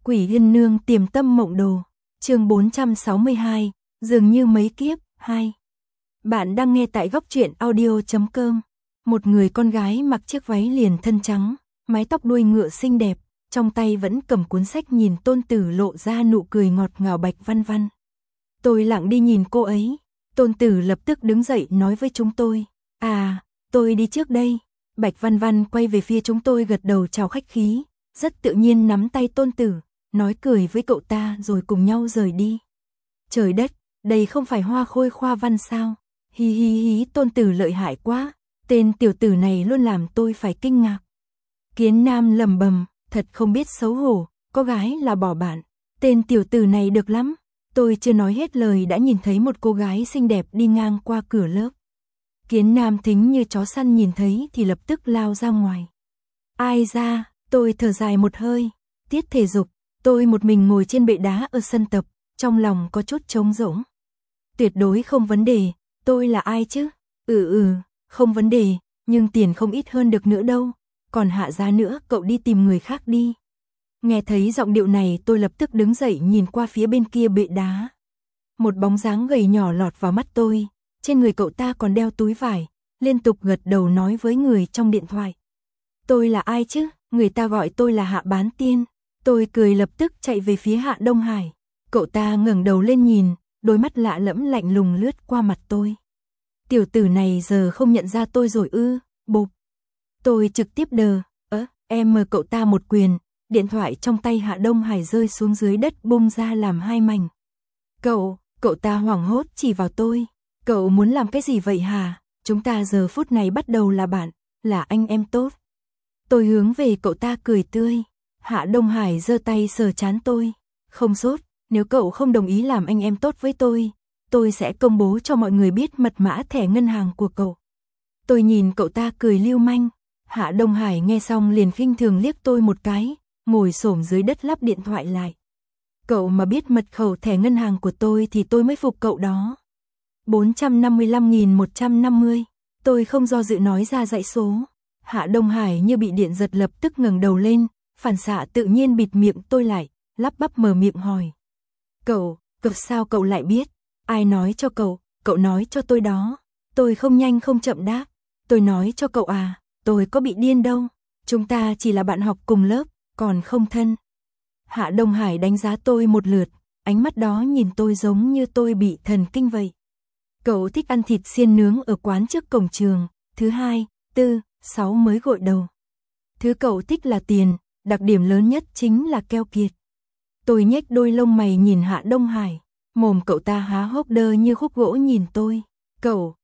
Quỷ Yên Nương Tiềm Tâm Mộng Đồ, chương 462, dường như mấy kiếp, 2. Bạn đang nghe tại góc truyện audio.com. Một người con gái mặc chiếc váy liền thân trắng, mái tóc đuôi ngựa xinh đẹp, trong tay vẫn cầm cuốn sách nhìn Tôn Tử lộ ra nụ cười ngọt ngào. Bạch Văn Văn. Tôi lặng đi nhìn cô ấy, Tôn Tử lập tức đứng dậy nói với chúng tôi, tôi đi trước đây. Bạch Văn Văn quay về phía chúng tôi gật đầu chào khách khí, rất tự nhiên nắm tay Tôn Tử, nói cười với cậu ta rồi cùng nhau rời đi. Trời đất, đây không phải Hoa Khôi Khoa Văn sao? Hi hi hi, Tôn Tử lợi hại quá, tên tiểu tử này luôn làm tôi phải kinh ngạc. Kiến Nam lầm bầm, thật không biết xấu hổ, có gái là bỏ bạn, tên tiểu tử này được lắm. Tôi chưa nói hết lời đã nhìn thấy một cô gái xinh đẹp đi ngang qua cửa lớp. Kiến Nam thính như chó săn nhìn thấy thì lập tức lao ra ngoài. Ai ra, tôi thở dài một hơi, tiết thể dục, tôi một mình ngồi trên bệ đá ở sân tập, trong lòng có chút trống rỗng. Tuyệt đối không vấn đề, tôi là ai chứ? Không vấn đề, nhưng tiền không ít hơn được nữa đâu, còn hạ giá nữa cậu đi tìm người khác đi. Nghe thấy giọng điệu này tôi lập tức đứng dậy nhìn qua phía bên kia bệ đá. Một bóng dáng gầy nhỏ lọt vào mắt tôi, trên người cậu ta còn đeo túi vải, liên tục gật đầu nói với người trong điện thoại. Tôi là ai chứ? Người ta gọi tôi là Hạ Bán Tiên. Tôi cười lập tức chạy về phía Hạ Đông Hải. Cậu ta ngẩng đầu lên nhìn, đôi mắt lạ lẫm lạnh lùng lướt qua mặt tôi. Tiểu tử này giờ không nhận ra tôi rồi ư? Bộp. Tôi trực tiếp đờ, em mờ cậu ta một quyền, điện thoại trong tay Hạ Đông Hải rơi xuống dưới đất bung ra làm hai mảnh. Cậu ta hoảng hốt chỉ vào tôi. Cậu muốn làm cái gì vậy hả? Chúng ta giờ phút này bắt đầu là bạn, là anh em tốt. Tôi hướng về cậu ta cười tươi. Hạ Đông Hải giơ tay sờ trán tôi. Không sốt, nếu cậu không đồng ý làm anh em tốt với tôi sẽ công bố cho mọi người biết mật mã thẻ ngân hàng của cậu. Tôi nhìn cậu ta cười lưu manh. Hạ Đông Hải nghe xong liền khinh thường liếc tôi một cái, ngồi xổm dưới đất lắp điện thoại lại. Cậu mà biết mật khẩu thẻ ngân hàng của tôi thì tôi mới phục cậu đó. 455.150. Tôi không do dự nói ra dãy số. Hạ Đông Hải như bị điện giật lập tức ngẩng đầu lên, phản xạ tự nhiên bịt miệng tôi lại, lắp bắp mở miệng hỏi. Cậu sao cậu lại biết? Ai nói cho cậu? Cậu nói cho tôi đó. Tôi không nhanh không chậm đáp. Tôi nói cho cậu à, tôi có bị điên đâu. Chúng ta chỉ là bạn học cùng lớp, còn không thân. Hạ Đông Hải đánh giá tôi một lượt, ánh mắt đó nhìn tôi giống như tôi bị thần kinh vậy. Cậu thích ăn thịt xiên nướng ở quán trước cổng trường, thứ 2, 4, 6 mới gội đầu. Thứ cậu thích là tiền, đặc điểm lớn nhất chính là keo kiệt. Tôi nhếch đôi lông mày nhìn Hạ Đông Hải, mồm cậu ta há hốc đơ như khúc gỗ nhìn tôi. Cậu,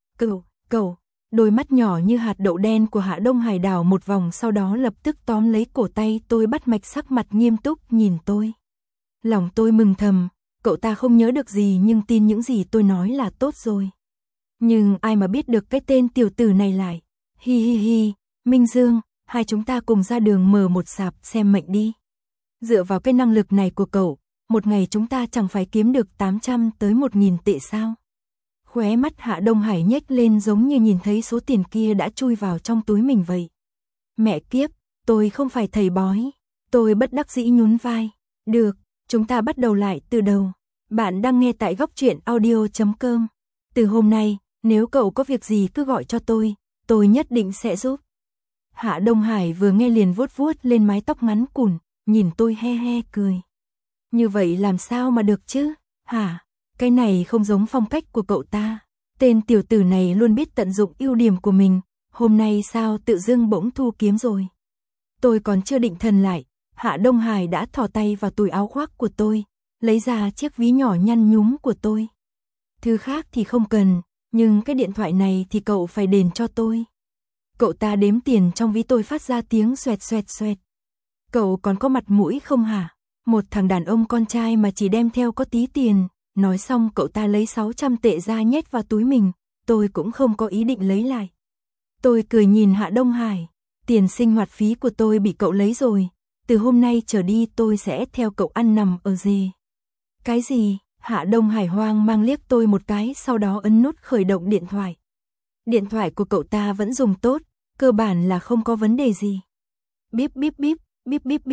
đôi mắt nhỏ như hạt đậu đen của Hạ Đông Hải đảo một vòng sau đó lập tức tóm lấy cổ tay tôi bắt mạch sắc mặt nghiêm túc nhìn tôi. Lòng tôi mừng thầm, cậu ta không nhớ được gì nhưng tin những gì tôi nói là tốt rồi. Nhưng ai mà biết được cái tên tiểu tử này lại. Hi hi hi, Minh Dương, hai chúng ta cùng ra đường mở một sạp xem mệnh đi. Dựa vào cái năng lực này của cậu, một ngày chúng ta chẳng phải kiếm được 800 tới 1.000 tệ sao? Khóe mắt Hạ Đông Hải nhếch lên giống như nhìn thấy số tiền kia đã chui vào trong túi mình vậy. Mẹ kiếp, tôi không phải thầy bói. Tôi bất đắc dĩ nhún vai. Được, chúng ta bắt đầu lại từ đầu. Bạn đang nghe tại góc truyện audio.com. Từ hôm nay, nếu cậu có việc gì cứ gọi cho tôi nhất định sẽ giúp. Hạ Đông Hải vừa nghe liền vuốt vuốt lên mái tóc ngắn cùn, nhìn tôi he he cười. Như vậy làm sao mà được chứ? Hả? Cái này không giống phong cách của cậu ta. Tên tiểu tử này luôn biết tận dụng ưu điểm của mình, hôm nay sao tự dưng bỗng thu kiếm rồi. Tôi còn chưa định thần lại, Hạ Đông Hải đã thò tay vào túi áo khoác của tôi, lấy ra chiếc ví nhỏ nhăn nhúm của tôi. Thứ khác thì không cần, nhưng cái điện thoại này thì cậu phải đền cho tôi. Cậu ta đếm tiền trong ví tôi phát ra tiếng xoẹt xoẹt xoẹt. Cậu còn có mặt mũi không hả? Một thằng đàn ông con trai mà chỉ đem theo có tí tiền. Nói xong cậu ta lấy 600 tệ ra nhét vào túi mình, tôi cũng không có ý định lấy lại. Tôi cười nhìn Hạ Đông Hải, tiền sinh hoạt phí của tôi bị cậu lấy rồi, từ hôm nay trở đi tôi sẽ theo cậu ăn nằm ở dê. Cái gì? Hạ Đông Hải hoang mang liếc tôi một cái sau đó ấn nút khởi động điện thoại. Điện thoại của cậu ta vẫn dùng tốt, cơ bản là không có vấn đề gì. Bíp bíp bíp, bíp bíp bíp,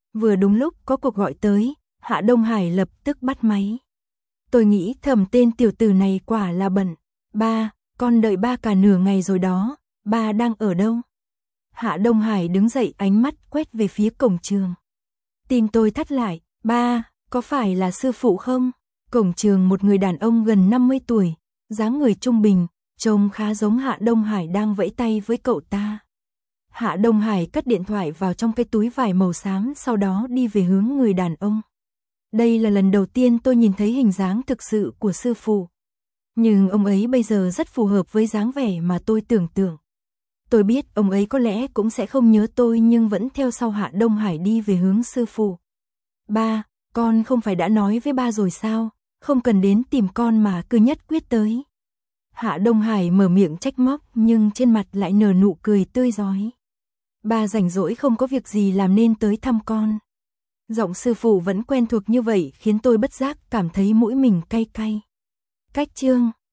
Vừa đúng lúc có cuộc gọi tới, Hạ Đông Hải lập tức bắt máy. Tôi nghĩ thầm tên tiểu tử này quả là bận. Ba, con đợi ba cả nửa ngày rồi đó, ba đang ở đâu? Hạ Đông Hải đứng dậy, ánh mắt quét về phía cổng trường. Tim tôi thắt lại, ba, có phải là sư phụ không? Cổng trường một người đàn ông gần 50 tuổi, dáng người trung bình, trông khá giống Hạ Đông Hải đang vẫy tay với cậu ta. Hạ Đông Hải cất điện thoại vào trong cái túi vải màu xám, sau đó đi về hướng người đàn ông. Đây là lần đầu tiên tôi nhìn thấy hình dáng thực sự của sư phụ. Nhưng ông ấy bây giờ rất phù hợp với dáng vẻ mà tôi tưởng tượng. Tôi biết ông ấy có lẽ cũng sẽ không nhớ tôi nhưng vẫn theo sau Hạ Đông Hải đi về hướng sư phụ. Ba, con không phải đã nói với ba rồi sao, không cần đến tìm con mà cứ nhất quyết tới. Hạ Đông Hải mở miệng trách móc nhưng trên mặt lại nở nụ cười tươi rói. Ba rảnh rỗi không có việc gì làm nên tới thăm con. Giọng sư phụ vẫn quen thuộc như vậy khiến tôi bất giác cảm thấy mũi mình cay cay. Cách chương